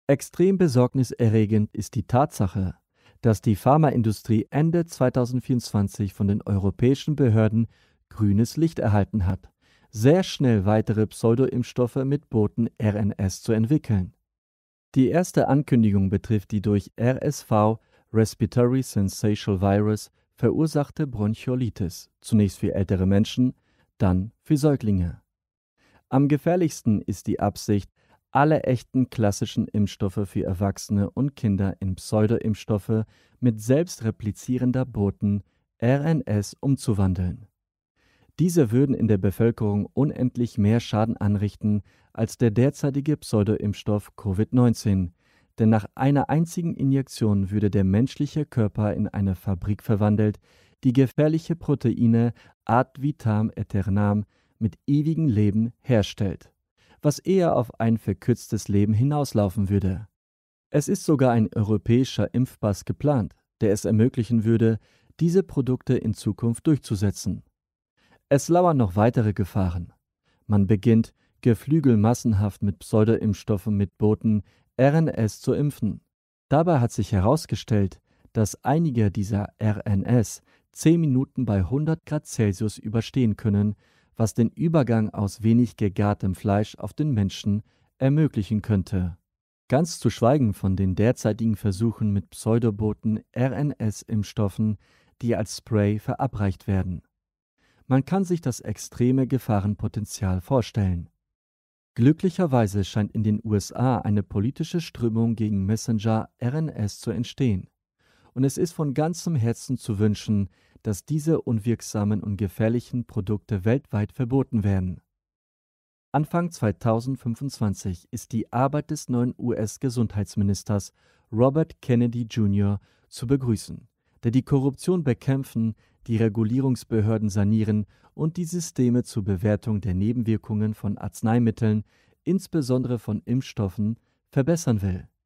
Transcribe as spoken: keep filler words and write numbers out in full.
Extrem besorgniserregend ist die Tatsache, dass die Pharmaindustrie Ende zweitausendvierundzwanzig von den europäischen Behörden grünes Licht erhalten hat, sehr schnell weitere Pseudoimpfstoffe mit Boten-R N S zu entwickeln. Die erste Ankündigung betrifft die durch R S V (Respiratory Syncytial Virus) verursachte Bronchiolitis, zunächst für ältere Menschen, dann für Säuglinge. Am gefährlichsten ist die Absicht, alle echten klassischen Impfstoffe für Erwachsene und Kinder in Pseudoimpfstoffe mit selbstreplizierender Boten-R N S umzuwandeln. Diese würden in der Bevölkerung unendlich mehr Schaden anrichten als der derzeitige Pseudoimpfstoff Covid neunzehn, denn nach einer einzigen Injektion würde der menschliche Körper in eine Fabrik verwandelt, die gefährliche Proteine ad vitam aeternam mit ewigem Leben herstellt, was eher auf ein verkürztes Leben hinauslaufen würde. Es ist sogar ein europäischer Impfpass geplant, der es ermöglichen würde, diese Produkte in Zukunft durchzusetzen. Es lauern noch weitere Gefahren. Man beginnt, Geflügel massenhaft mit Pseudoimpfstoffen mit Boten-R N S zu impfen. Dabei hat sich herausgestellt, dass einige dieser R N S zehn Minuten bei hundert Grad Celsius überstehen können, was den Übergang aus wenig gegartem Fleisch auf den Menschen ermöglichen könnte. Ganz zu schweigen von den derzeitigen Versuchen mit Pseudoboten-R N S-Impfstoffen, die als Spray verabreicht werden. Man kann sich das extreme Gefahrenpotenzial vorstellen. Glücklicherweise scheint in den U S A eine politische Strömung gegen Messenger-R N S zu entstehen. Und es ist von ganzem Herzen zu wünschen, dass diese unwirksamen und gefährlichen Produkte weltweit verboten werden. Anfang zweitausendfünfundzwanzig ist die Arbeit des neuen U S-Gesundheitsministers Robert Kennedy Junior zu begrüßen, der die Korruption bekämpfen, die Regulierungsbehörden sanieren und die Systeme zur Bewertung der Nebenwirkungen von Arzneimitteln, insbesondere von Impfstoffen, verbessern will.